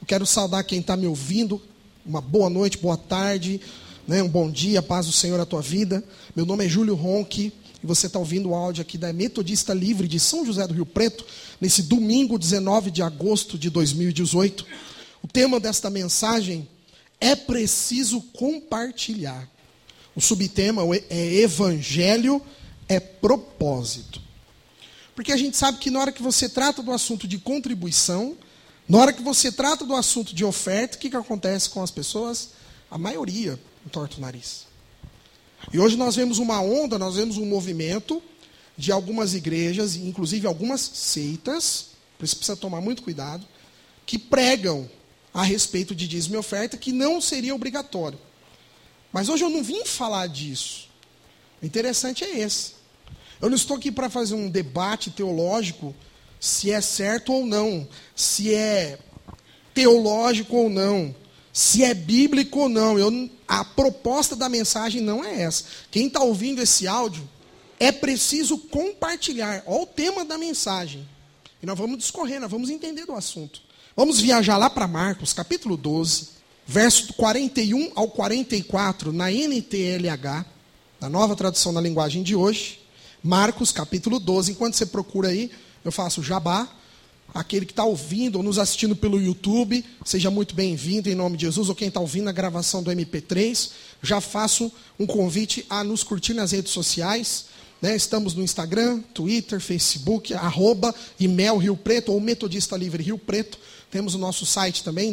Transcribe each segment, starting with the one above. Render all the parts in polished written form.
Quero saudar quem está me ouvindo. Uma boa noite, boa tarde, né? Um bom dia, paz do Senhor à tua vida. Meu nome é Júlio Ronque e você está ouvindo o áudio aqui da Metodista Livre de São José do Rio Preto, nesse domingo, 19 de agosto de 2018. O tema desta mensagem é preciso compartilhar. O subtema é Evangelho é propósito. Porque a gente sabe que na hora que você trata do assunto de contribuição, na hora que você trata do assunto de oferta, o que acontece com as pessoas? A maioria entorta o nariz. E hoje nós vemos uma onda, nós vemos um movimento de algumas igrejas, inclusive algumas seitas, por isso precisa tomar muito cuidado, que pregam a respeito de dízimo e oferta, que não seria obrigatório. Mas hoje eu não vim falar disso. O interessante é esse. Eu não estou aqui para fazer um debate teológico se é certo ou não, se é teológico ou não, se é bíblico ou não. A proposta da mensagem não é essa. Quem está ouvindo esse áudio, é preciso compartilhar. Olha o tema da mensagem. E nós vamos discorrer, nós vamos entender do assunto. Vamos viajar lá para Marcos, capítulo 12, verso 41 ao 44, na NTLH, na nova tradução na linguagem de hoje. Marcos, capítulo 12. Enquanto você procura aí, eu faço jabá. Aquele que está ouvindo ou nos assistindo pelo YouTube, seja muito bem-vindo em nome de Jesus. Ou quem está ouvindo a gravação do MP3, já faço um convite a nos curtir nas redes sociais. Né? Estamos no Instagram, Twitter, Facebook, @IMEL Rio Preto ou Metodista Livre Rio Preto. Temos o nosso site também,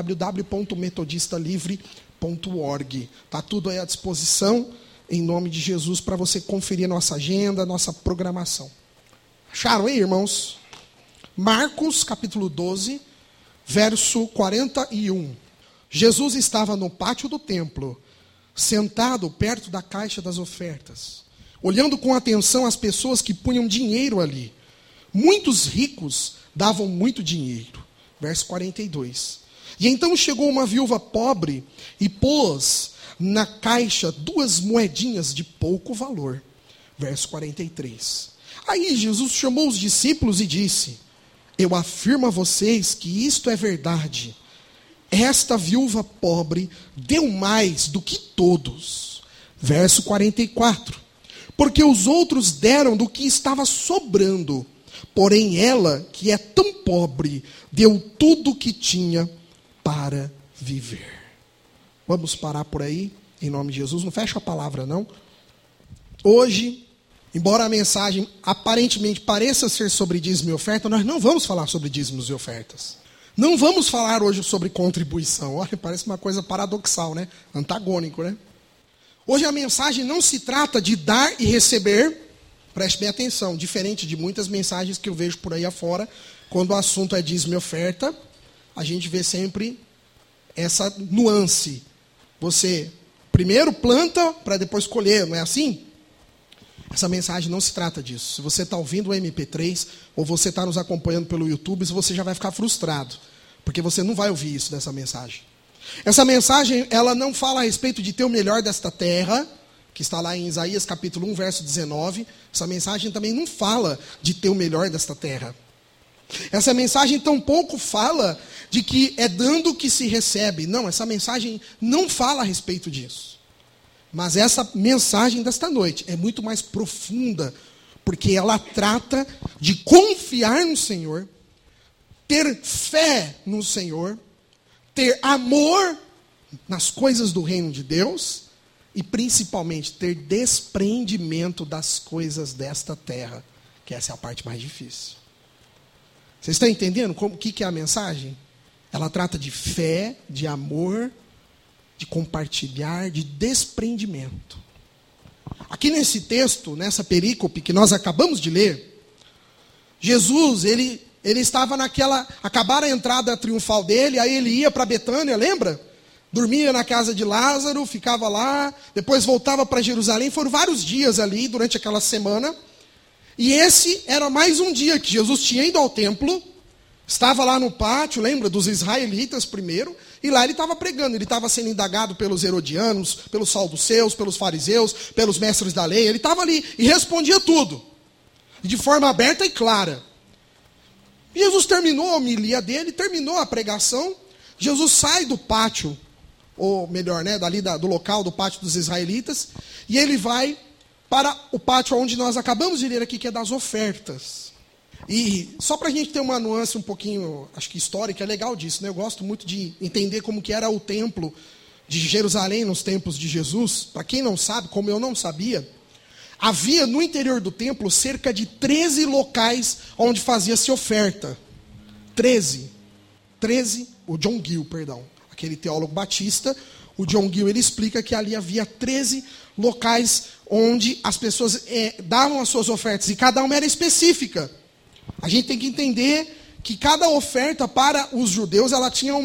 www.metodistalivre.org. Está tudo aí à disposição, em nome de Jesus, para você conferir a nossa agenda, a nossa programação. Acharam aí, irmãos? Marcos, capítulo 12, verso 41. Jesus estava no pátio do templo, sentado perto da caixa das ofertas, olhando com atenção as pessoas que punham dinheiro ali. Muitos ricos davam muito dinheiro. Verso 42. E então chegou uma viúva pobre e pôs na caixa 2 moedinhas de pouco valor. Verso 43. Aí Jesus chamou os discípulos e disse: eu afirmo a vocês que isto é verdade. Esta viúva pobre deu mais do que todos. Verso 44. Porque os outros deram do que estava sobrando. Porém ela, que é tão pobre, deu tudo o que tinha para viver. Vamos parar por aí, em nome de Jesus. Não fecha a palavra, não. Hoje, embora a mensagem aparentemente pareça ser sobre dízimo e oferta, nós não vamos falar sobre dízimos e ofertas. Não vamos falar hoje sobre contribuição. Olha, parece uma coisa paradoxal, né? Antagônico, né? Hoje a mensagem não se trata de dar e receber. Preste bem atenção, diferente de muitas mensagens que eu vejo por aí afora, quando o assunto é dízimo e oferta, a gente vê sempre essa nuance. Você primeiro planta para depois colher, não é assim? Essa mensagem não se trata disso. Se você está ouvindo o MP3 ou você está nos acompanhando pelo YouTube, você já vai ficar frustrado, porque você não vai ouvir isso dessa mensagem. Essa mensagem, ela não fala a respeito de ter o melhor desta terra, que está lá em Isaías capítulo 1, verso 19. Essa mensagem também não fala de ter o melhor desta terra. Essa mensagem tampouco fala de que é dando que se recebe. Não, essa mensagem não fala a respeito disso. Mas essa mensagem desta noite é muito mais profunda, porque ela trata de confiar no Senhor, ter fé no Senhor, ter amor nas coisas do reino de Deus e principalmente ter desprendimento das coisas desta terra, que essa é a parte mais difícil. Vocês estão entendendo o que é a mensagem? Ela trata de fé, de amor, de compartilhar, de desprendimento. Aqui nesse texto, nessa perícope que nós acabamos de ler, Jesus, ele estava acabaram a entrada triunfal dele, aí ele ia para Betânia, lembra? Dormia na casa de Lázaro, ficava lá, depois voltava para Jerusalém. Foram vários dias ali durante aquela semana. E esse era mais um dia que Jesus tinha ido ao templo, estava lá no pátio, lembra, dos israelitas primeiro, e lá ele estava pregando. Ele estava sendo indagado pelos herodianos, pelos saduceus, pelos fariseus, pelos mestres da lei. Ele estava ali e respondia tudo, de forma aberta e clara. Jesus terminou a homilia dele, terminou a pregação. Jesus sai do pátio, ou melhor, dali do local do pátio dos israelitas, e ele vai para o pátio onde nós acabamos de ler aqui, que é das ofertas. E só para a gente ter uma nuance um pouquinho, acho que histórica, é legal disso, né? Eu gosto muito de entender como que era o templo de Jerusalém nos tempos de Jesus. Para quem não sabe, como eu não sabia, havia no interior do templo cerca de 13 locais onde fazia-se oferta. 13, o John Gill, aquele teólogo batista, o John Gill, ele explica que ali havia 13 locais onde as pessoas davam as suas ofertas, e cada uma era específica. A gente tem que entender que cada oferta para os judeus, ela tinha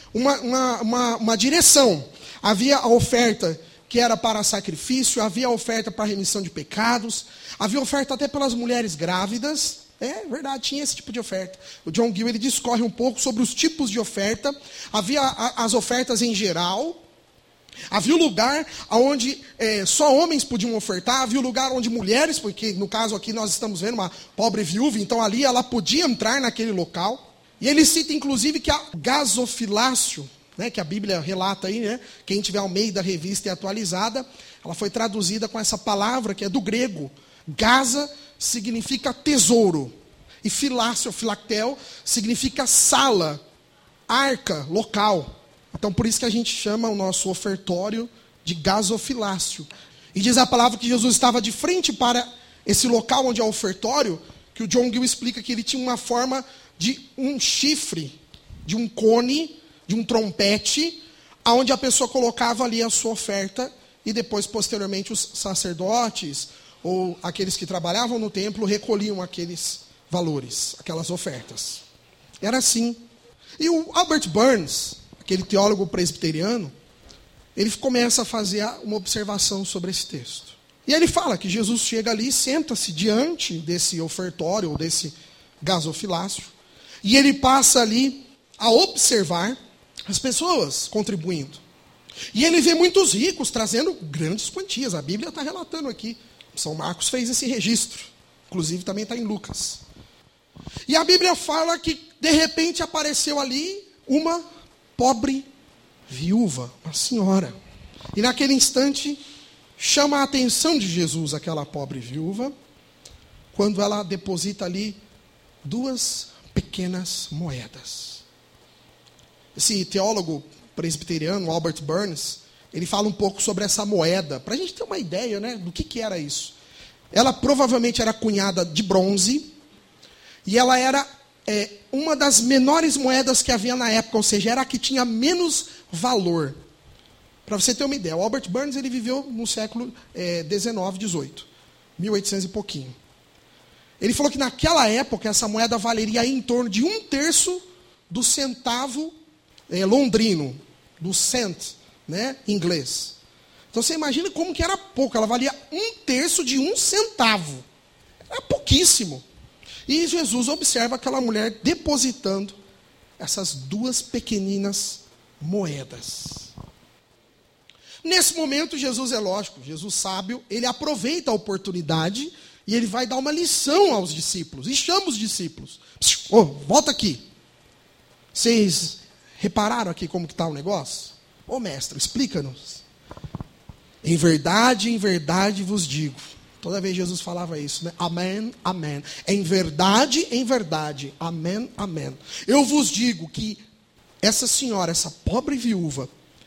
uma direção. Havia a oferta que era para sacrifício, havia a oferta para remissão de pecados, havia oferta até pelas mulheres grávidas. É verdade, tinha esse tipo de oferta. O John Gill, ele discorre um pouco sobre os tipos de oferta. Havia as ofertas em geral. Havia o lugar onde só homens podiam ofertar. Havia o lugar onde mulheres, porque no caso aqui nós estamos vendo uma pobre viúva, então ali ela podia entrar naquele local. E ele cita inclusive que a gasofilácio, que a Bíblia relata aí, quem tiver Almeida Revista e Atualizada, ela foi traduzida com essa palavra que é do grego. Gaza significa tesouro, e filácio, filactel, significa sala, arca, local. Então, por isso que a gente chama o nosso ofertório de gasofilácio. E diz a palavra que Jesus estava de frente para esse local onde é o ofertório, que o John Gill explica que ele tinha uma forma de um chifre, de um cone, de um trompete, onde a pessoa colocava ali a sua oferta, e depois, posteriormente, os sacerdotes, ou aqueles que trabalhavam no templo, recolhiam aqueles valores, aquelas ofertas. Era assim. E o Albert Burns, aquele teólogo presbiteriano, ele começa a fazer uma observação sobre esse texto. E ele fala que Jesus chega ali, senta-se diante desse ofertório, ou desse gasofilácio, e ele passa ali a observar as pessoas contribuindo. E ele vê muitos ricos trazendo grandes quantias. A Bíblia está relatando aqui. São Marcos fez esse registro. Inclusive também está em Lucas. E a Bíblia fala que de repente apareceu ali uma pobre viúva, uma senhora. E naquele instante chama a atenção de Jesus aquela pobre viúva, quando ela deposita ali 2 pequenas moedas. Esse teólogo presbiteriano, Albert Burns, ele fala um pouco sobre essa moeda, para a gente ter uma ideia, do que era isso. Ela provavelmente era cunhada de bronze, e ela era uma das menores moedas que havia na época, ou seja, era a que tinha menos valor. Para você ter uma ideia, o Albert Burns ele viveu no século 19, 18, 1800 e pouquinho. Ele falou que naquela época essa moeda valeria em torno de 1/3 do centavo londrino, do cent, inglês. Então você imagina como que era pouco, ela valia 1/3 de 1 centavo. Era pouquíssimo. E Jesus observa aquela mulher depositando essas 2 pequeninas moedas. Nesse momento, Jesus é lógico, Jesus sábio, ele aproveita a oportunidade e ele vai dar uma lição aos discípulos. E chama os discípulos. Volta aqui. Vocês repararam aqui como que está o negócio? Mestre, explica-nos. Em verdade vos digo. Toda vez Jesus falava isso, Amém, amém. Em verdade, amém, amém. Eu vos digo que essa senhora, essa pobre viúva,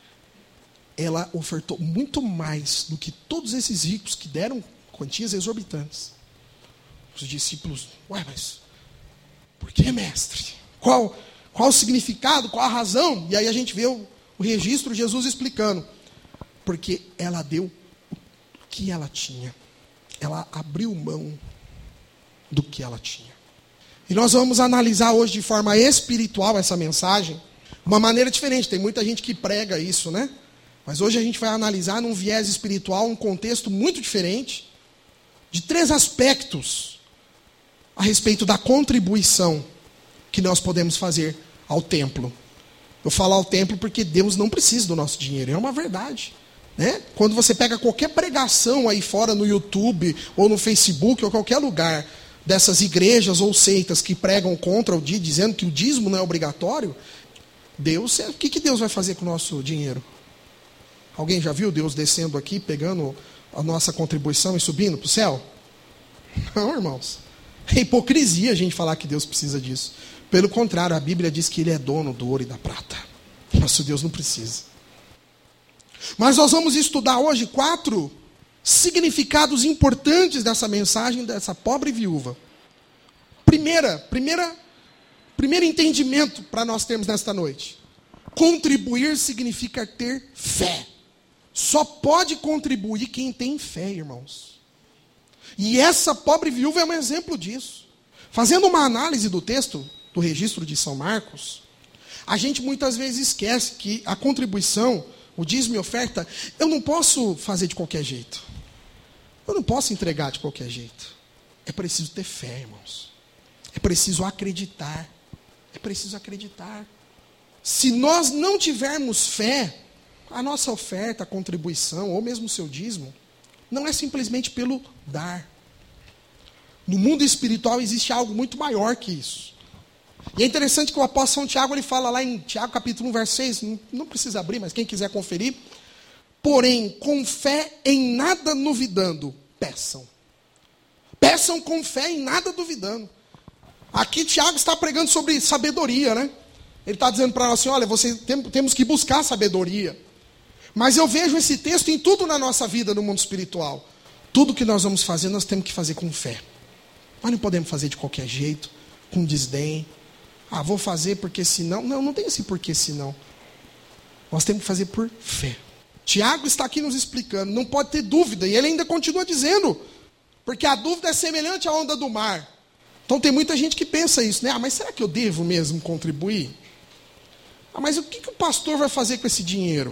ela ofertou muito mais do que todos esses ricos que deram quantias exorbitantes. Os discípulos, mas por que, mestre? Qual o significado, qual a razão? E aí a gente vê o registro de Jesus explicando. Porque ela deu o que ela tinha. Ela abriu mão do que ela tinha. E nós vamos analisar hoje de forma espiritual essa mensagem, uma maneira diferente. Tem muita gente que prega isso, Mas hoje a gente vai analisar num viés espiritual, um contexto muito diferente, de 3 aspectos a respeito da contribuição que nós podemos fazer ao templo. Eu falo ao templo porque Deus não precisa do nosso dinheiro, é uma verdade. Quando você pega qualquer pregação aí fora no YouTube, ou no Facebook, ou qualquer lugar dessas igrejas ou seitas que pregam contra o dízimo, dizendo que o dízimo não é obrigatório, Deus, o que Deus vai fazer com o nosso dinheiro? Alguém já viu Deus descendo aqui, pegando a nossa contribuição e subindo para o céu? Não, irmãos. É hipocrisia a gente falar que Deus precisa disso. Pelo contrário, a Bíblia diz que Ele é dono do ouro e da prata. Nosso Deus não precisa. Mas nós vamos estudar hoje 4 significados importantes dessa mensagem dessa pobre viúva. Primeiro entendimento para nós termos nesta noite. Contribuir significa ter fé. Só pode contribuir quem tem fé, irmãos. E essa pobre viúva é um exemplo disso. Fazendo uma análise do texto, do registro de São Marcos, a gente muitas vezes esquece que a contribuição, o dízimo e oferta, eu não posso fazer de qualquer jeito. Eu não posso entregar de qualquer jeito. É preciso ter fé, irmãos. É preciso acreditar. É preciso acreditar. Se nós não tivermos fé, a nossa oferta, a contribuição, ou mesmo o seu dízimo, não é simplesmente pelo dar. No mundo espiritual existe algo muito maior que isso. E é interessante que o apóstolo São Tiago, ele fala lá em Tiago capítulo 1, verso 6, não precisa abrir, mas quem quiser conferir. Porém, com fé em nada duvidando, peçam. Peçam com fé em nada duvidando. Aqui Tiago está pregando sobre sabedoria, né? Ele está dizendo para nós assim, olha, temos que buscar sabedoria. Mas eu vejo esse texto em tudo na nossa vida, no mundo espiritual. Tudo que nós vamos fazer, nós temos que fazer com fé. Nós não podemos fazer de qualquer jeito, com desdém. Ah, vou fazer porque senão. Não tem esse porque senão. Nós temos que fazer por fé. Tiago está aqui nos explicando, não pode ter dúvida. E ele ainda continua dizendo, porque a dúvida é semelhante à onda do mar. Então tem muita gente que pensa isso, né? Ah, mas será que eu devo mesmo contribuir? Ah, mas o que o pastor vai fazer com esse dinheiro?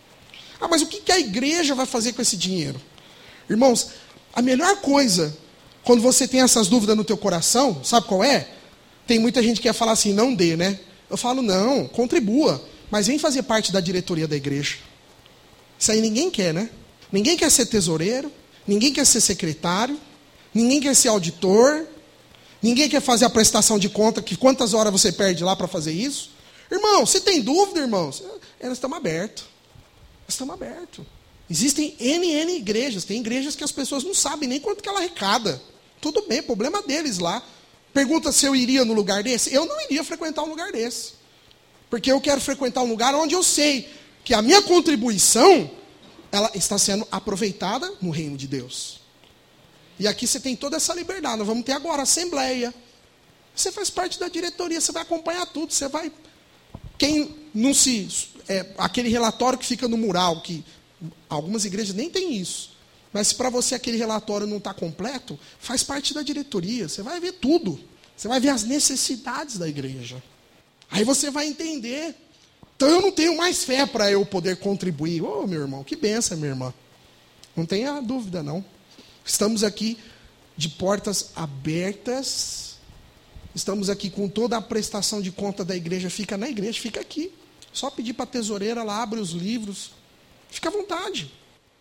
Ah, mas o que a igreja vai fazer com esse dinheiro? Irmãos, a melhor coisa, quando você tem essas dúvidas no teu coração, sabe qual é? Tem muita gente que quer falar assim, não dê, né? Eu falo, não, contribua, mas vem fazer parte da diretoria da igreja. Isso aí ninguém quer, né? Ninguém quer ser tesoureiro, ninguém quer ser secretário, ninguém quer ser auditor, ninguém quer fazer a prestação de conta, que quantas horas você perde lá para fazer isso? Irmão, você tem dúvida, irmãos? Nós estamos abertos. Nós estamos abertos. Existem N igrejas. Tem igrejas que as pessoas não sabem nem quanto que ela arrecada. Tudo bem, problema deles lá. Pergunta se eu iria no lugar desse. Eu não iria frequentar um lugar desse. Porque eu quero frequentar um lugar onde eu sei que a minha contribuição, ela está sendo aproveitada no reino de Deus. E aqui você tem toda essa liberdade. Nós vamos ter agora a assembleia. Você faz parte da diretoria, você vai acompanhar tudo. Você vai... Quem não se... aquele relatório que fica no mural, que algumas igrejas nem têm isso. Mas se para você aquele relatório não está completo, faz parte da diretoria. Você vai ver tudo. Você vai ver as necessidades da igreja. Aí você vai entender. Então eu não tenho mais fé para eu poder contribuir. Ô, meu irmão, que benção, minha irmã. Não tenha dúvida, não. Estamos aqui de portas abertas. Estamos aqui com toda a prestação de conta da igreja. Fica na igreja, fica aqui. Só pedir para a tesoureira, ela abre os livros. Fica à vontade.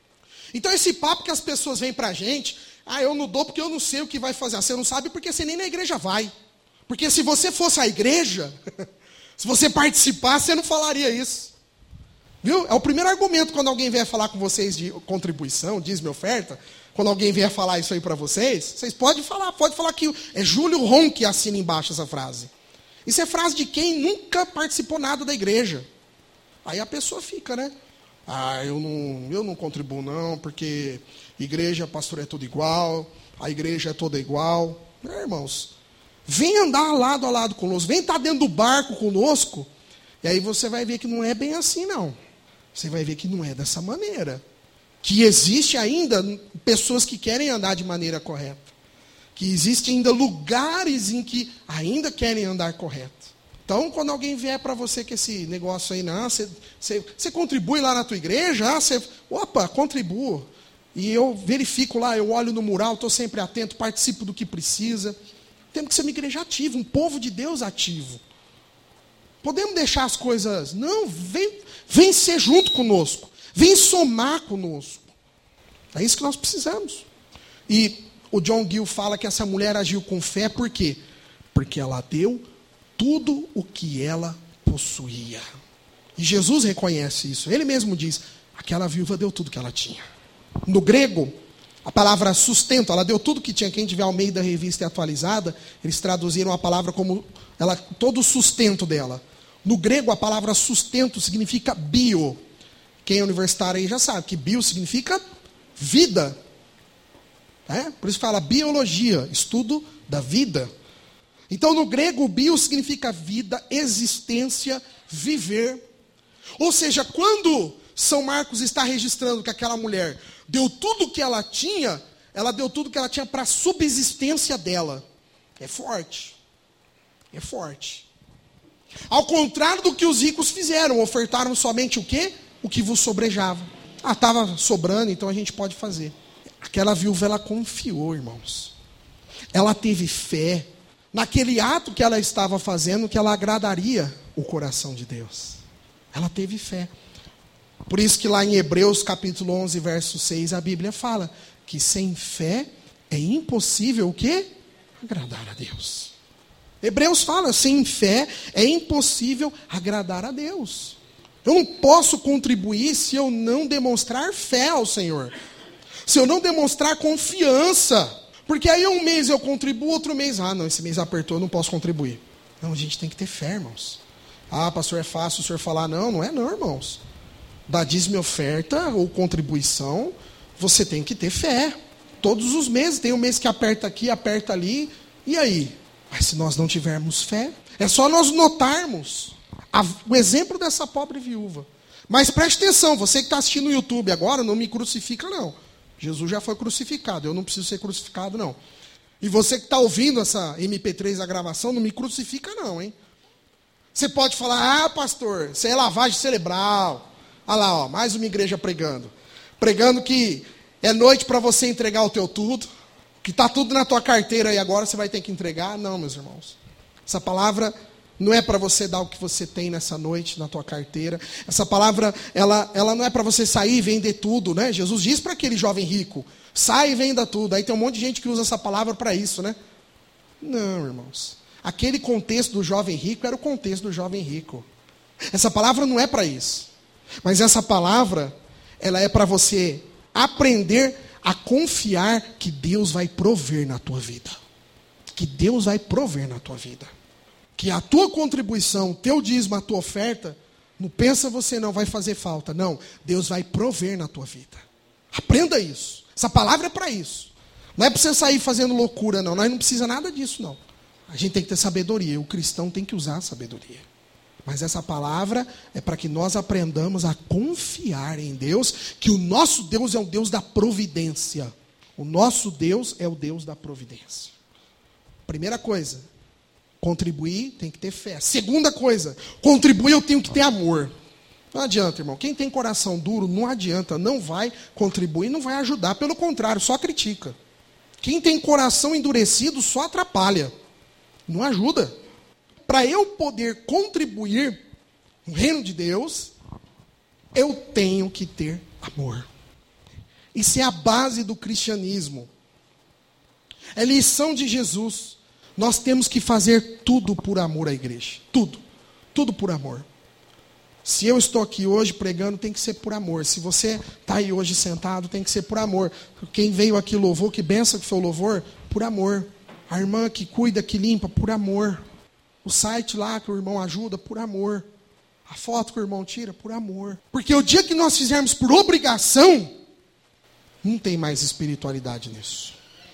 Então esse papo que as pessoas vêm para a gente, eu não dou porque eu não sei o que vai fazer. Você não sabe porque você nem na igreja vai. Porque se você fosse à igreja, se você participasse, você não falaria isso. Viu? É o primeiro argumento quando alguém vier falar com vocês de contribuição, dízimo e oferta. Quando alguém vier falar isso aí para vocês podem falar que é Júlio Ron que assina embaixo essa frase. Isso é frase de quem nunca participou nada da igreja. Aí a pessoa fica, né? Eu não contribuo não, porque igreja, pastor é tudo igual, a igreja é toda igual. Irmãos, vem andar lado a lado conosco, vem estar dentro do barco conosco, e aí você vai ver que não é bem assim não. Você vai ver que não é dessa maneira. Que existe ainda pessoas que querem andar de maneira correta. Que existem ainda lugares em que ainda querem andar correto. Então, quando alguém vier para você com esse negócio aí, não, você contribui lá na tua igreja? Opa, contribuo. E eu verifico lá, eu olho no mural, estou sempre atento, participo do que precisa. Temos que ser uma igreja ativa, um povo de Deus ativo. Podemos deixar as coisas... Não, vem ser junto conosco. Vem somar conosco. É isso que nós precisamos. E o John Gill fala que essa mulher agiu com fé, por quê? Porque ela deu tudo o que ela possuía. E Jesus reconhece isso. Ele mesmo diz, aquela viúva deu tudo que ela tinha. No grego, a palavra sustento, ela deu tudo que tinha. Quem tiver Almeida Revista e Atualizada, eles traduziram a palavra como todo o sustento dela. No grego, a palavra sustento significa bio. Quem é universitário aí já sabe que bio significa vida. Por isso fala biologia, estudo da vida. Então, no grego, bio significa vida, existência, viver. Ou seja, quando São Marcos está registrando que aquela mulher deu tudo o que ela tinha, ela deu tudo o que ela tinha para a subsistência dela. É forte. É forte. Ao contrário do que os ricos fizeram, ofertaram somente o quê? O que vos sobrejava. Estava sobrando, então a gente pode fazer. Aquela viúva, ela confiou, irmãos. Ela teve fé naquele ato que ela estava fazendo, que ela agradaria o coração de Deus. Ela teve fé. Por isso que lá em Hebreus capítulo 11, verso 6, a Bíblia fala que sem fé é impossível o quê? Agradar a Deus. Hebreus fala, sem fé é impossível agradar a Deus. Eu não posso contribuir se eu não demonstrar fé ao Senhor. Se eu não demonstrar confiança. Porque aí um mês eu contribuo, outro mês, não, esse mês apertou, eu não posso contribuir. Não, a gente tem que ter fé, irmãos. Pastor, é fácil o senhor falar, não é não, irmãos. Da dízimo e oferta ou contribuição, você tem que ter fé. Todos os meses, tem um mês que aperta aqui, aperta ali, e aí? Mas se nós não tivermos fé, é só nós notarmos o exemplo dessa pobre viúva. Mas preste atenção, você que está assistindo no YouTube agora, não me crucifica não. Jesus já foi crucificado, eu não preciso ser crucificado não. E você que está ouvindo essa MP3 da gravação, não me crucifica não, hein? Você pode falar, pastor, isso é lavagem cerebral. Olha lá, mais uma igreja pregando. Pregando que é noite para você entregar o teu tudo, que está tudo na tua carteira e agora você vai ter que entregar. Não, meus irmãos. Essa palavra não é para você dar o que você tem nessa noite na tua carteira. Essa palavra, ela não é para você sair e vender tudo, né? Jesus diz para aquele jovem rico, sai e venda tudo. Aí tem um monte de gente que usa essa palavra para isso, né? Não, irmãos. Aquele contexto do jovem rico era o contexto do jovem rico. Essa palavra não é para isso. Mas essa palavra, ela é para você aprender a confiar que Deus vai prover na tua vida. Que Deus vai prover na tua vida. Que a tua contribuição, o teu dízimo, a tua oferta, não pensa você não vai fazer falta. Não, Deus vai prover na tua vida. Aprenda isso. Essa palavra é para isso. Não é para você sair fazendo loucura, não. Nós não precisamos nada disso, não. A gente tem que ter sabedoria. O cristão tem que usar a sabedoria. Mas essa palavra é para que nós aprendamos a confiar em Deus, que o nosso Deus é um Deus da providência. O nosso Deus é o Deus da providência. Primeira coisa, contribuir tem que ter fé. Segunda coisa, contribuir eu tenho que ter amor. Não adianta, irmão. Quem tem coração duro, não adianta, não vai contribuir, não vai ajudar. Pelo contrário, só critica. Quem tem coração endurecido só atrapalha. Não ajuda. Para eu poder contribuir no reino de Deus, eu tenho que ter amor. Isso é a base do cristianismo. É lição de Jesus. Nós temos que fazer tudo por amor à igreja. Tudo. Tudo por amor. Se eu estou aqui hoje pregando, tem que ser por amor. Se você está aí hoje sentado, tem que ser por amor. Quem veio aqui louvou, que benção que foi o louvor, por amor. A irmã que cuida, que limpa, por amor. O site lá que o irmão ajuda, por amor. A foto que o irmão tira, por amor. Porque o dia que nós fizermos por obrigação, não tem mais espiritualidade nisso.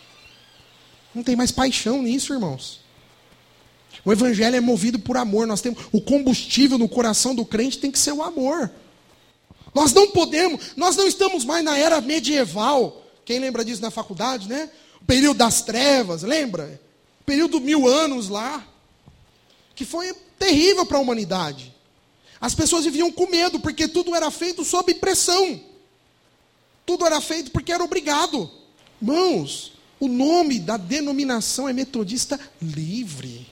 Não tem mais paixão nisso, irmãos. O evangelho é movido por amor. Nós temos o combustível no coração do crente tem que ser o amor. Nós não podemos, nós não estamos mais na era medieval. Quem lembra disso na faculdade, né? O período das trevas, lembra? O período 1000 anos lá. Que foi terrível para a humanidade. As pessoas viviam com medo, porque tudo era feito sob pressão. Tudo era feito porque era obrigado. Irmãos, o nome da denominação é Metodista Livre.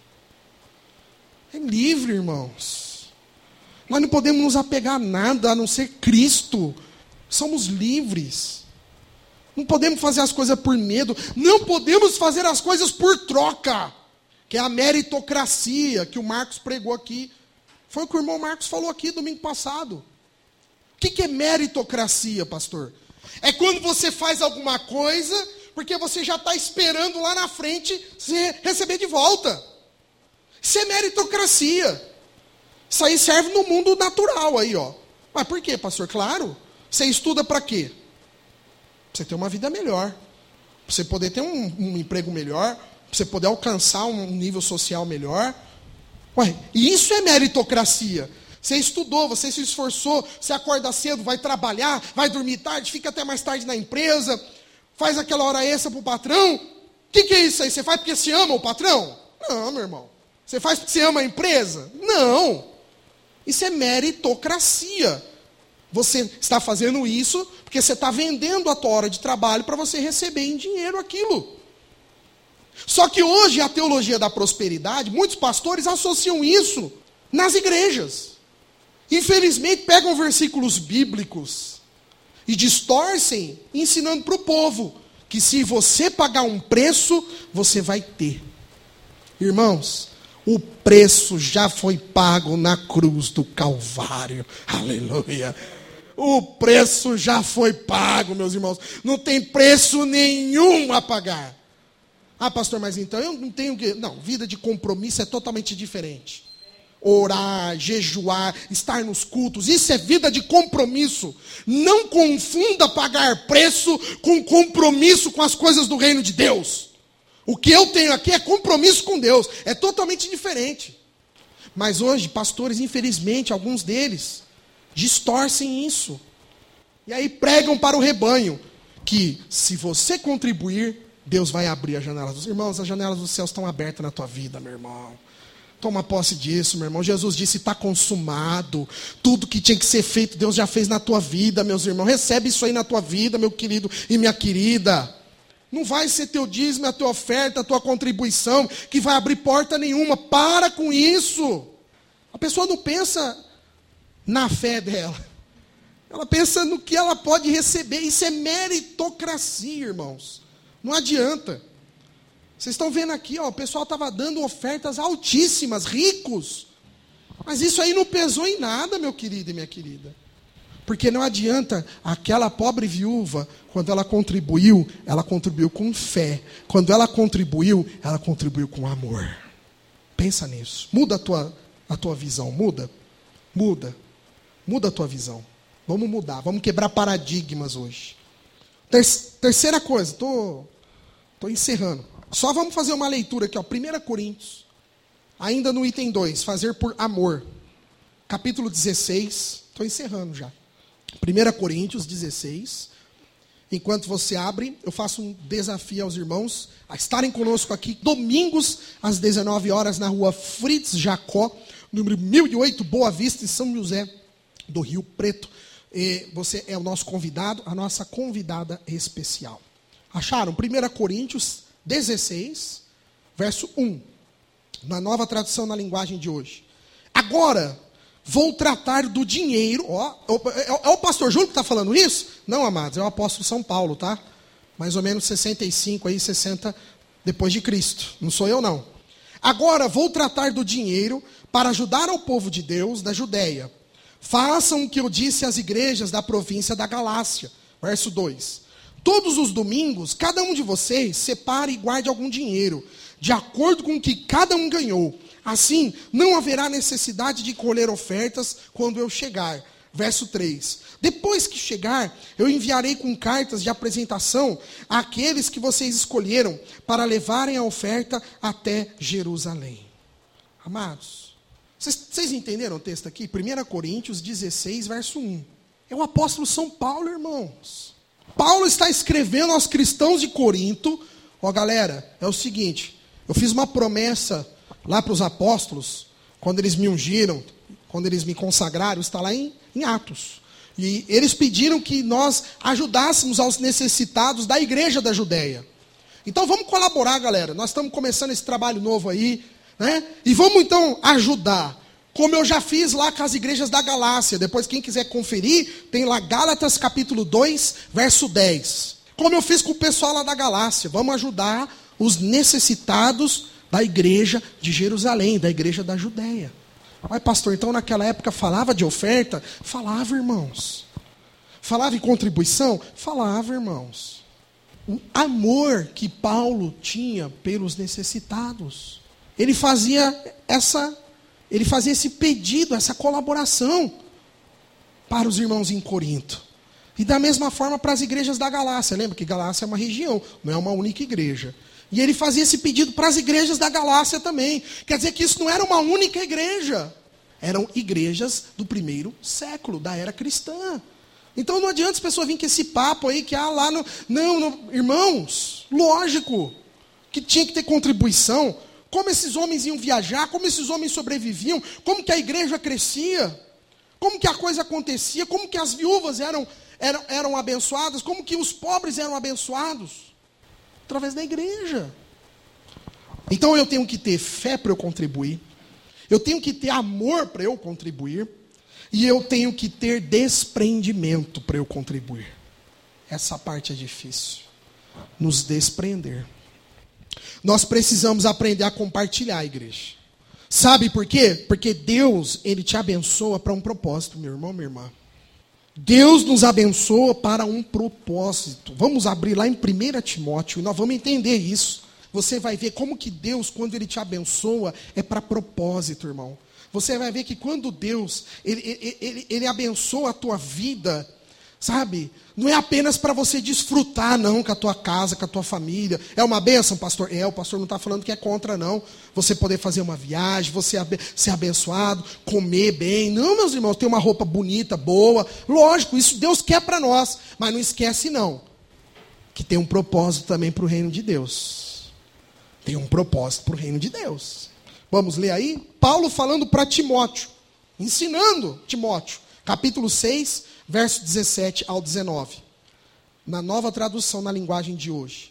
É livre, irmãos. Nós não podemos nos apegar a nada a não ser Cristo. Somos livres. Não podemos fazer as coisas por medo. Não podemos fazer as coisas por troca. Que é a meritocracia que o Marcos pregou aqui Foi o que o irmão Marcos falou aqui domingo passado. O que é meritocracia, pastor? É quando você faz alguma coisa porque você já está esperando lá na frente você receber de volta. Isso é meritocracia. Isso aí serve no mundo natural aí, ó. Mas por quê, pastor? Claro. Você estuda para quê? Pra você ter uma vida melhor. Pra você poder ter um emprego melhor. Pra você poder alcançar um nível social melhor. Ué, e isso é meritocracia. Você estudou, você se esforçou, você acorda cedo, vai trabalhar, vai dormir tarde, fica até mais tarde na empresa, faz aquela hora extra para o patrão. O que é isso aí? Você faz porque você ama o patrão? Não, meu irmão. Você faz porque você ama a empresa? Não. Isso é meritocracia. Você está fazendo isso porque você está vendendo a tua hora de trabalho para você receber em dinheiro aquilo. Só que hoje a teologia da prosperidade, muitos pastores associam isso nas igrejas. Infelizmente pegam versículos bíblicos e distorcem, ensinando para o povo que se você pagar um preço, você vai ter. Irmãos, o preço já foi pago na cruz do Calvário. Aleluia. O preço já foi pago, meus irmãos. Não tem preço nenhum a pagar. Ah, pastor, mas então eu não tenho que... Não, vida de compromisso é totalmente diferente. Orar, jejuar, estar nos cultos, isso é vida de compromisso. Não confunda pagar preço com compromisso com as coisas do reino de Deus. O que eu tenho aqui é compromisso com Deus. É totalmente diferente. Mas hoje, pastores, infelizmente, alguns deles distorcem isso. E aí pregam para o rebanho que se você contribuir, Deus vai abrir as janelas dos irmãos. As janelas dos céus estão abertas na tua vida, meu irmão. Toma posse disso, meu irmão. Jesus disse, está consumado. Tudo que tinha que ser feito, Deus já fez na tua vida, meus irmãos. Recebe isso aí na tua vida, meu querido e minha querida. Não vai ser teu dízimo, a tua oferta, a tua contribuição, que vai abrir porta nenhuma. Para com isso. A pessoa não pensa na fé dela. Ela pensa no que ela pode receber. Isso é meritocracia, irmãos. Não adianta. Vocês estão vendo aqui, ó, o pessoal estava dando ofertas altíssimas, ricos. Mas isso aí não pesou em nada, meu querido e minha querida. Porque não adianta aquela pobre viúva, quando ela contribuiu com fé. Quando ela contribuiu com amor. Pensa nisso. Muda a tua visão, muda. Muda a tua visão. Vamos mudar, vamos quebrar paradigmas hoje. Terceira coisa, estou encerrando. Só vamos fazer uma leitura aqui, ó, 1 Coríntios, ainda no item 2, fazer por amor. Capítulo 16, estou encerrando já. 1 Coríntios 16. Enquanto você abre, eu faço um desafio aos irmãos a estarem conosco aqui, domingos, às 19 horas, na rua Fritz Jacó, número 1008, Boa Vista, em São José do Rio Preto. E você é o nosso convidado, a nossa convidada especial. Acharam? 1 Coríntios 16, verso 1. Na nova tradução na linguagem de hoje. Agora, vou tratar do dinheiro. É o pastor Júlio que está falando isso? Não, amados, é o apóstolo São Paulo, tá? Mais ou menos 65, aí, 60 depois de Cristo. Não sou eu, não. Agora, vou tratar do dinheiro para ajudar ao povo de Deus da Judéia. Façam o que eu disse às igrejas da província da Galácia. Verso 2. Todos os domingos, cada um de vocês separe e guarde algum dinheiro, de acordo com o que cada um ganhou. Assim, não haverá necessidade de colher ofertas quando eu chegar. Verso 3. Depois que chegar, eu enviarei com cartas de apresentação àqueles que vocês escolheram para levarem a oferta até Jerusalém. Amados, vocês entenderam o texto aqui? 1 Coríntios 16, verso 1. É o apóstolo São Paulo, irmãos. Paulo está escrevendo aos cristãos de Corinto. Ó, galera, é o seguinte. Eu fiz uma promessa lá para os apóstolos, quando eles me ungiram, quando eles me consagraram, está lá em Atos. E eles pediram que nós ajudássemos aos necessitados da igreja da Judéia. Então vamos colaborar, galera. Nós estamos começando esse trabalho novo aí, né? E vamos então ajudar. Como eu já fiz lá com as igrejas da Galácia. Depois, quem quiser conferir, tem lá Gálatas capítulo 2, verso 10. Como eu fiz com o pessoal lá da Galácia. Vamos ajudar os necessitados da igreja de Jerusalém, da igreja da Judéia. Ai, pastor, então naquela época falava de oferta? Falava, irmãos. Falava em contribuição? Falava, irmãos. O amor que Paulo tinha pelos necessitados. Ele fazia esse pedido, essa colaboração para os irmãos em Corinto. E da mesma forma para as igrejas da Galácia. Lembra que Galácia é uma região, não é uma única igreja. E ele fazia esse pedido para as igrejas da Galácia também. Quer dizer que isso não era uma única igreja. Eram igrejas do primeiro século, da era cristã. Então não adianta as pessoas virem com esse papo aí que lá no... Não, irmãos, lógico que tinha que ter contribuição. Como esses homens iam viajar, como esses homens sobreviviam, como que a igreja crescia, como que a coisa acontecia, como que as viúvas eram abençoadas, como que os pobres eram abençoados. Através da igreja. Então eu tenho que ter fé para eu contribuir. Eu tenho que ter amor para eu contribuir. E eu tenho que ter desprendimento para eu contribuir. Essa parte é difícil. Nos desprender. Nós precisamos aprender a compartilhar, igreja. Sabe por quê? Porque Deus, Ele te abençoa para um propósito, meu irmão, minha irmã. Deus nos abençoa para um propósito. Vamos abrir lá em 1 Timóteo e nós vamos entender isso. Você vai ver como que Deus, quando Ele te abençoa, é para propósito, irmão. Você vai ver que quando Deus, Ele abençoa a tua vida, sabe? Não é apenas para você desfrutar, não, com a tua casa, com a tua família. É uma bênção, pastor? O pastor não está falando que é contra, não. Você poder fazer uma viagem, você ser abençoado, comer bem. Não, meus irmãos, ter uma roupa bonita, boa. Lógico, isso Deus quer para nós. Mas não esquece, não, que tem um propósito também para o reino de Deus. Tem um propósito para o reino de Deus. Vamos ler aí? Paulo falando para Timóteo, ensinando Timóteo, capítulo 6, verso 17 ao 19. Na nova tradução, na linguagem de hoje.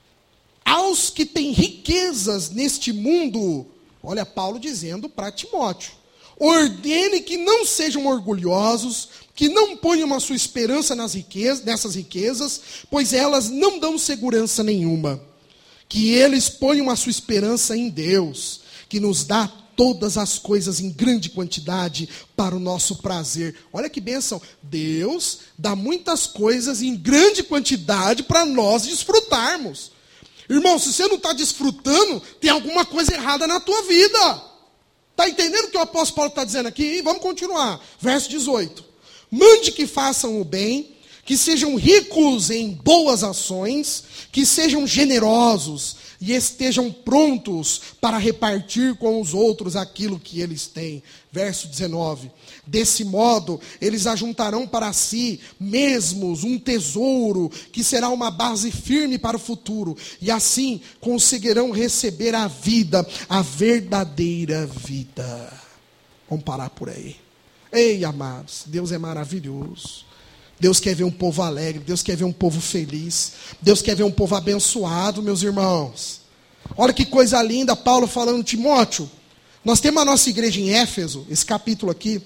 Aos que têm riquezas neste mundo, olha Paulo dizendo para Timóteo, ordene que não sejam orgulhosos, que não ponham a sua esperança nessas riquezas, pois elas não dão segurança nenhuma. Que eles ponham a sua esperança em Deus, que nos dá todas as coisas em grande quantidade para o nosso prazer. Olha que bênção. Deus dá muitas coisas em grande quantidade para nós desfrutarmos. Irmão, se você não está desfrutando, tem alguma coisa errada na tua vida. Está entendendo o que o apóstolo Paulo está dizendo aqui? Vamos continuar. Verso 18. Mande que façam o bem, que sejam ricos em boas ações, que sejam generosos e estejam prontos para repartir com os outros aquilo que eles têm. Verso 19. Desse modo, eles ajuntarão para si mesmos um tesouro que será uma base firme para o futuro. E assim conseguirão receber a vida, a verdadeira vida. Vamos parar por aí. Ei, amados, Deus é maravilhoso. Deus quer ver um povo alegre, Deus quer ver um povo feliz, Deus quer ver um povo abençoado, meus irmãos. Olha que coisa linda, Paulo falando, Timóteo, nós temos a nossa igreja em Éfeso, esse capítulo aqui,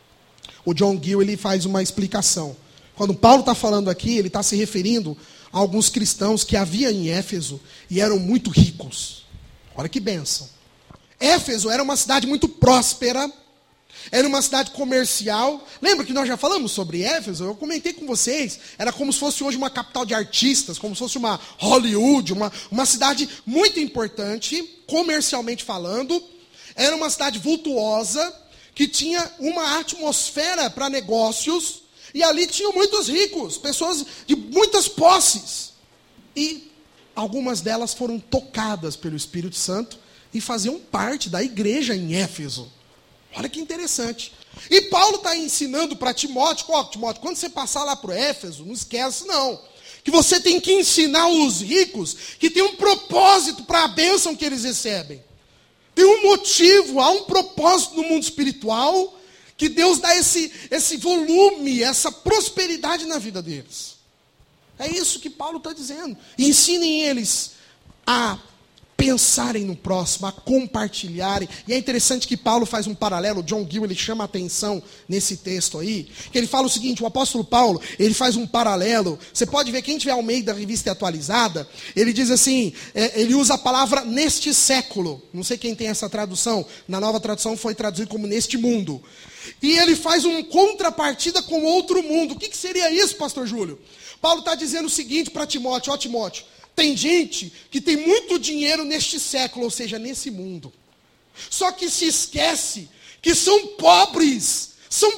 o John Gill, ele faz uma explicação. Quando Paulo está falando aqui, ele está se referindo a alguns cristãos que havia em Éfeso e eram muito ricos. Olha que bênção. Éfeso era uma cidade muito próspera, era uma cidade comercial. Lembra que nós já falamos sobre Éfeso? Eu comentei com vocês. Era como se fosse hoje uma capital de artistas, como se fosse uma Hollywood, uma cidade muito importante, comercialmente falando. Era uma cidade vultuosa, que tinha uma atmosfera para negócios. E ali tinham muitos ricos, pessoas de muitas posses. E algumas delas foram tocadas pelo Espírito Santo e faziam parte da igreja em Éfeso. Olha que interessante. E Paulo está ensinando para Timóteo, Timóteo, quando você passar lá para o Éfeso, não esquece não, que você tem que ensinar os ricos que tem um propósito para a bênção que eles recebem. Tem um motivo, há um propósito no mundo espiritual, que Deus dá esse volume, essa prosperidade na vida deles. É isso que Paulo está dizendo. E ensinem eles a pensarem no próximo, a compartilharem. E é interessante que Paulo faz um paralelo, John Gill, ele chama a atenção nesse texto aí, que ele fala o seguinte, o apóstolo Paulo, ele faz um paralelo, você pode ver, quem tiver Almeida, Revista Atualizada, ele diz assim, ele usa a palavra neste século, não sei quem tem essa tradução, na nova tradução foi traduzido como neste mundo, e ele faz uma contrapartida com outro mundo. O que seria isso, pastor Júlio? Paulo está dizendo o seguinte para Timóteo, ó Timóteo, tem gente que tem muito dinheiro neste século, ou seja, nesse mundo. Só que se esquece que são pobres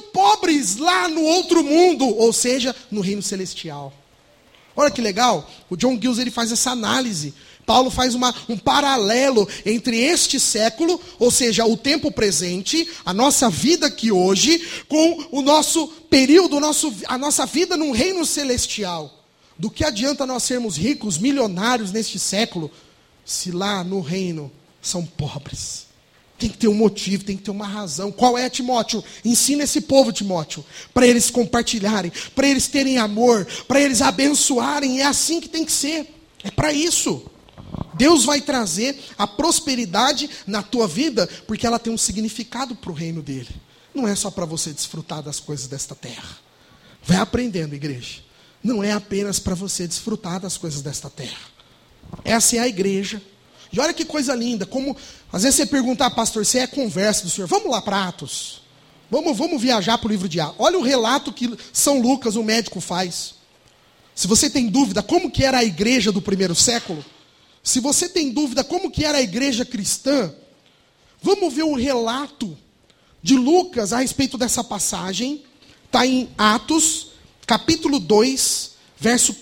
lá no outro mundo, ou seja, no reino celestial. Olha que legal, o John Gill ele faz essa análise. Paulo faz um paralelo entre este século, ou seja, o tempo presente, a nossa vida aqui hoje, com o nosso período, a nossa vida no reino celestial. Do que adianta nós sermos ricos, milionários neste século, se lá no reino são pobres? Tem que ter um motivo, tem que ter uma razão. Qual é, Timóteo? Ensina esse povo, Timóteo, para eles compartilharem, para eles terem amor, para eles abençoarem. É assim que tem que ser. É para isso. Deus vai trazer a prosperidade na tua vida, porque ela tem um significado para o reino dele. Não é só para você desfrutar das coisas desta terra. Vai aprendendo, igreja. Não é apenas para você desfrutar das coisas desta terra. Essa é a igreja. E olha que coisa linda, como às vezes você pergunta, pastor, se é conversa do Senhor, vamos lá para Atos. Vamos viajar para o livro de Atos. Olha o relato que São Lucas, o médico, faz. Se você tem dúvida como que era a igreja do primeiro século, se você tem dúvida como que era a igreja cristã, vamos ver o relato de Lucas a respeito dessa passagem. Está em Atos, capítulo 2, verso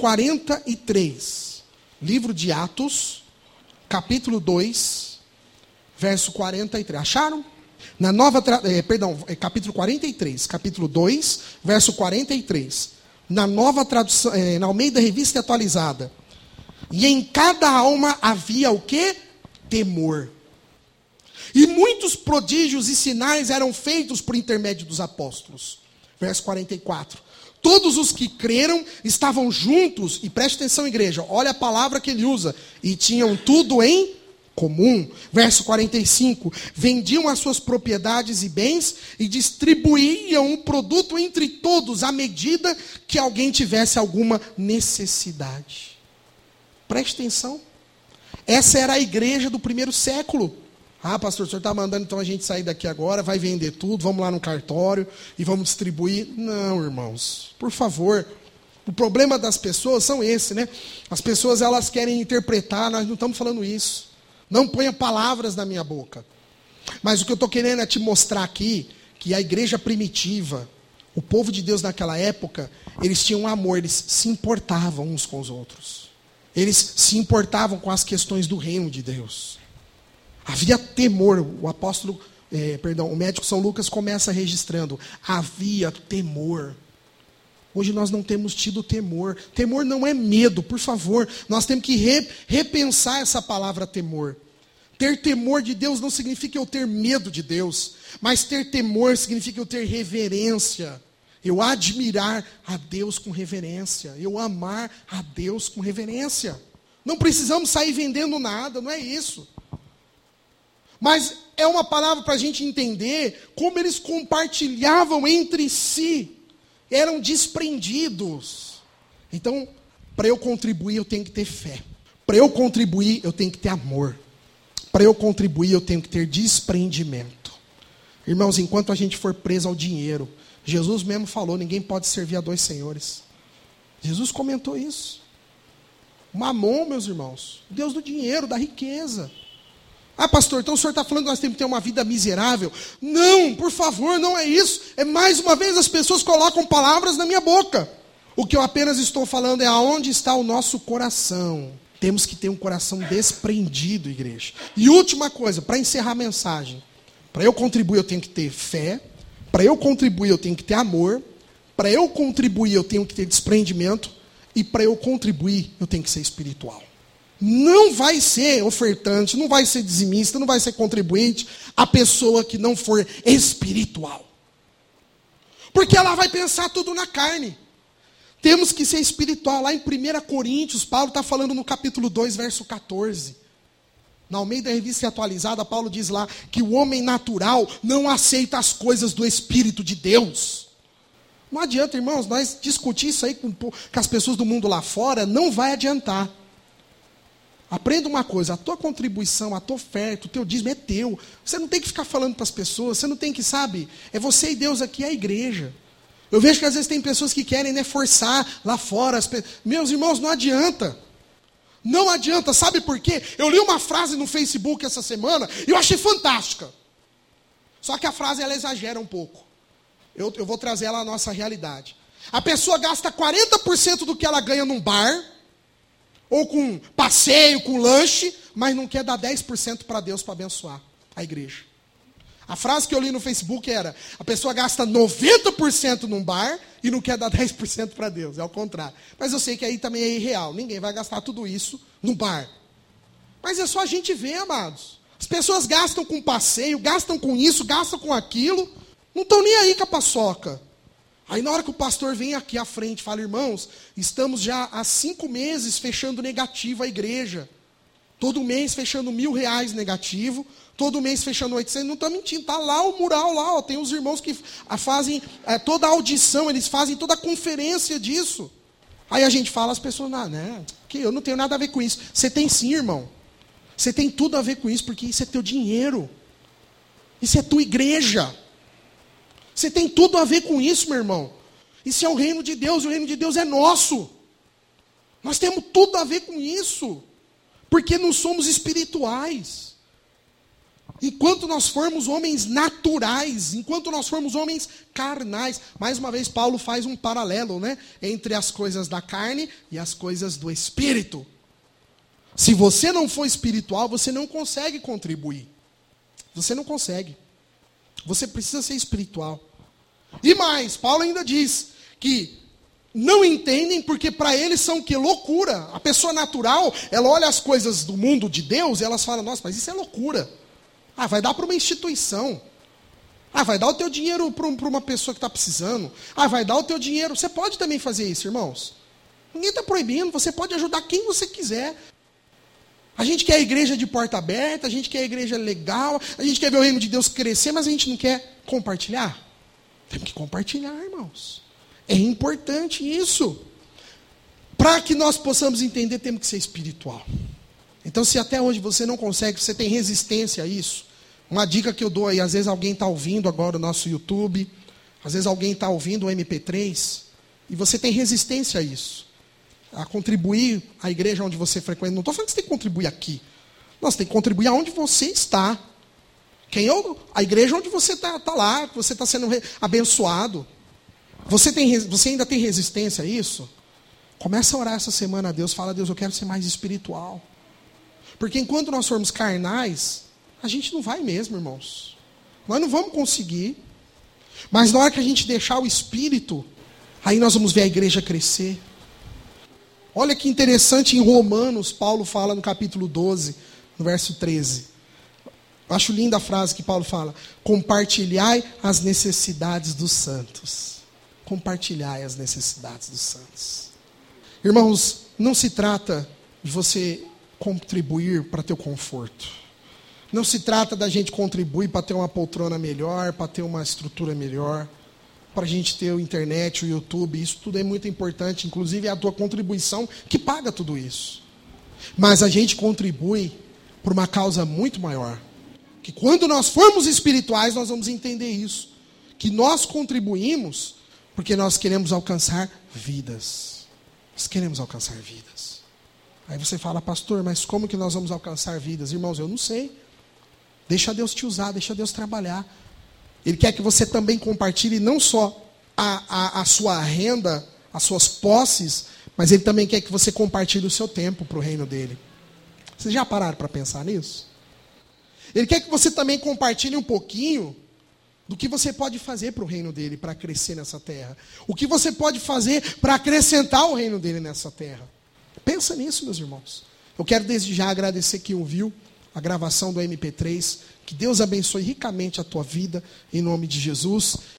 43. Livro de Atos, capítulo 2, verso 43. Acharam? Na nova, capítulo 43, capítulo 2, verso 43. Na nova tradução, na Almeida Revista Atualizada. E em cada alma havia o quê? Temor. E muitos prodígios e sinais eram feitos por intermédio dos apóstolos. Verso 44. Todos os que creram estavam juntos, e preste atenção, igreja, olha a palavra que ele usa, e tinham tudo em comum. Verso 45, vendiam as suas propriedades e bens e distribuíam o produto entre todos, à medida que alguém tivesse alguma necessidade. Preste atenção. Essa era a igreja do primeiro século. Ah, pastor, o senhor está mandando então a gente sair daqui agora, vai vender tudo, vamos lá no cartório e vamos distribuir. Não, irmãos, por favor. O problema das pessoas são esse, né? As pessoas, elas querem interpretar, nós não estamos falando isso. Não ponha palavras na minha boca. Mas o que eu estou querendo é te mostrar aqui, que a igreja primitiva, o povo de Deus naquela época, eles tinham amor, eles se importavam uns com os outros. Eles se importavam com as questões do reino de Deus. Havia temor, o médico São Lucas começa registrando, havia temor. Hoje nós não temos tido temor. Temor não é medo, por favor. Nós temos que repensar essa palavra temor. Ter temor de Deus não significa eu ter medo de Deus, mas ter temor significa eu ter reverência. Eu admirar a Deus com reverência. Eu amar a Deus com reverência. Não precisamos sair vendendo nada, não é isso. Mas é uma palavra para a gente entender como eles compartilhavam entre si. Eram desprendidos. Então, para eu contribuir, eu tenho que ter fé. Para eu contribuir, eu tenho que ter amor. Para eu contribuir, eu tenho que ter desprendimento. Irmãos, enquanto a gente for preso ao dinheiro, Jesus mesmo falou, ninguém pode servir a dois senhores. Jesus comentou isso. Mamon, meus irmãos, Deus do dinheiro, da riqueza. Ah, pastor, então o senhor está falando que nós temos que ter uma vida miserável? Não, por favor, não é isso. É mais uma vez as pessoas colocam palavras na minha boca. O que eu apenas estou falando é aonde está o nosso coração. Temos que ter um coração desprendido, igreja. E última coisa, para encerrar a mensagem. Para eu contribuir, eu tenho que ter fé. Para eu contribuir, eu tenho que ter amor. Para eu contribuir, eu tenho que ter desprendimento. E para eu contribuir, eu tenho que ser espiritual. Não vai ser ofertante, não vai ser dizimista, não vai ser contribuinte a pessoa que não for espiritual. Porque ela vai pensar tudo na carne. Temos que ser espiritual. Lá em 1 Coríntios, Paulo está falando no capítulo 2, verso 14. Na Almeida Revista Atualizada, Paulo diz lá que o homem natural não aceita as coisas do Espírito de Deus. Não adianta, irmãos, nós discutir isso aí com as pessoas do mundo lá fora, não vai adiantar. Aprenda uma coisa, a tua contribuição, a tua oferta, o teu dízimo é teu. Você não tem que ficar falando para as pessoas, você não tem que, sabe, é você e Deus aqui, é a igreja. Eu vejo que às vezes tem pessoas que querem, né, forçar lá fora. Meus irmãos, não adianta. Não adianta, sabe por quê? Eu li uma frase no Facebook essa semana e eu achei fantástica. Só que a frase ela exagera um pouco. Eu vou trazer ela à nossa realidade. A pessoa gasta 40% do que ela ganha num bar, ou com passeio, com lanche, mas não quer dar 10% para Deus para abençoar a igreja. A frase que eu li no Facebook era: a pessoa gasta 90% num bar e não quer dar 10% para Deus. É o contrário. Mas eu sei que aí também é irreal. Ninguém vai gastar tudo isso no bar. Mas é só a gente ver, amados. As pessoas gastam com passeio, gastam com isso, gastam com aquilo. Não estão nem aí com a paçoca. Aí na hora que o pastor vem aqui à frente e fala: irmãos, estamos já há 5 meses fechando negativo a igreja. Todo mês fechando R$1.000 negativo. Todo mês fechando 800, não está mentindo, está lá o mural, lá, ó, tem os irmãos que fazem toda a audição, eles fazem toda a conferência disso. Aí a gente fala, as pessoas, que eu não tenho nada a ver com isso. Você tem sim, irmão. Você tem tudo a ver com isso, porque isso é teu dinheiro. Isso é tua igreja. Você tem tudo a ver com isso, meu irmão. Isso é o reino de Deus, o reino de Deus é nosso. Nós temos tudo a ver com isso, porque não somos espirituais. Enquanto nós formos homens naturais, enquanto nós formos homens carnais, mais uma vez Paulo faz um paralelo, né, entre as coisas da carne e as coisas do espírito. Se você não for espiritual, você não consegue contribuir. Você não consegue. Você precisa ser espiritual. E mais, Paulo ainda diz que não entendem porque para eles são que loucura. A pessoa natural, ela olha as coisas do mundo de Deus e elas falam: nossa, mas isso é loucura. Vai dar para uma instituição. Vai dar o teu dinheiro para uma pessoa que está precisando. Vai dar o teu dinheiro. Você pode também fazer isso, irmãos. Ninguém está proibindo. Você pode ajudar quem você quiser. A gente quer a igreja de porta aberta. A gente quer a igreja legal. A gente quer ver o reino de Deus crescer. Mas a gente não quer compartilhar. Temos que compartilhar, irmãos. É importante isso. Para que nós possamos entender, temos que ser espiritual. Então, se até hoje você não consegue, você tem resistência a isso, uma dica que eu dou aí: às vezes alguém está ouvindo agora o nosso YouTube, às vezes alguém está ouvindo o MP3, e você tem resistência a isso, a contribuir à igreja onde você frequenta. Não estou falando que você tem que contribuir aqui. Não, você tem que contribuir aonde você está. A igreja onde você está lá, que você está sendo abençoado. Você ainda tem resistência a isso? Começa a orar essa semana a Deus. Fala: Deus, eu quero ser mais espiritual. Porque enquanto nós formos carnais, a gente não vai mesmo, irmãos. Nós não vamos conseguir. Mas na hora que a gente deixar o Espírito, aí nós vamos ver a igreja crescer. Olha que interessante, em Romanos, Paulo fala no capítulo 12, no verso 13. Eu acho linda a frase que Paulo fala: compartilhai as necessidades dos santos. Compartilhai as necessidades dos santos. Irmãos, não se trata de você contribuir para ter o conforto. Não se trata da gente contribuir para ter uma poltrona melhor, para ter uma estrutura melhor, para a gente ter a internet, o YouTube. Isso tudo é muito importante, inclusive é a tua contribuição que paga tudo isso. Mas a gente contribui por uma causa muito maior. Que quando nós formos espirituais, nós vamos entender isso. Que nós contribuímos porque nós queremos alcançar vidas. Nós queremos alcançar vidas. Aí você fala: pastor, mas como que nós vamos alcançar vidas? Irmãos, eu não sei. Deixa Deus te usar, deixa Deus trabalhar. Ele quer que você também compartilhe não só a sua renda, as suas posses, mas Ele também quer que você compartilhe o seu tempo para o reino dEle. Vocês já pararam para pensar nisso? Ele quer que você também compartilhe um pouquinho do que você pode fazer para o reino dEle, para crescer nessa terra. O que você pode fazer para acrescentar o reino dEle nessa terra. Pensa nisso, meus irmãos. Eu quero desde já agradecer quem ouviu a gravação do MP3. Que Deus abençoe ricamente a tua vida, em nome de Jesus.